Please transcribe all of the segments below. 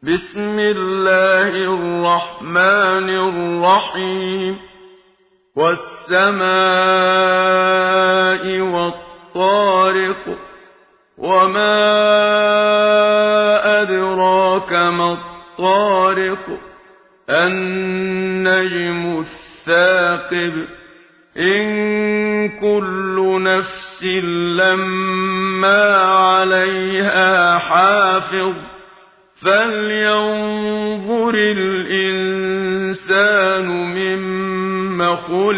بسم الله الرحمن الرحيم والسماء والطارق وما أدراك ما الطارق النجم الثاقب إن كل نفس لما عليها حافظ فلينظر الإنسان مما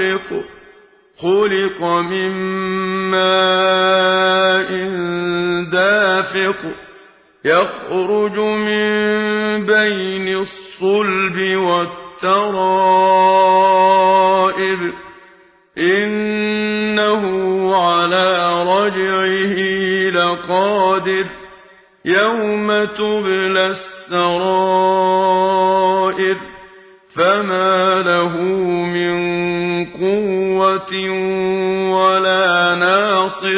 خلق من ماء دافق يخرج من بين الصلب والترائب إنه على رجعه لقادر يوم تبلى السرائر فما له من قوة ولا ناصر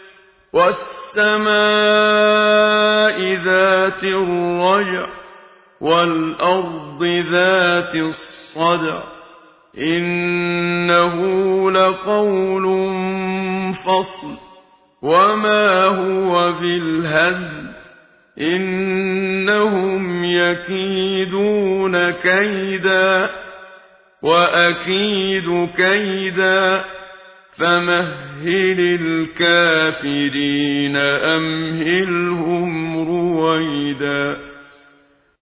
والسماء ذات الرجع والأرض ذات الصدع إنه لقول فصل وما هو بالهزل إنهم يكيدون كيدا وأكيد كيدا فمهل الكافرين أمهلهم رويدا.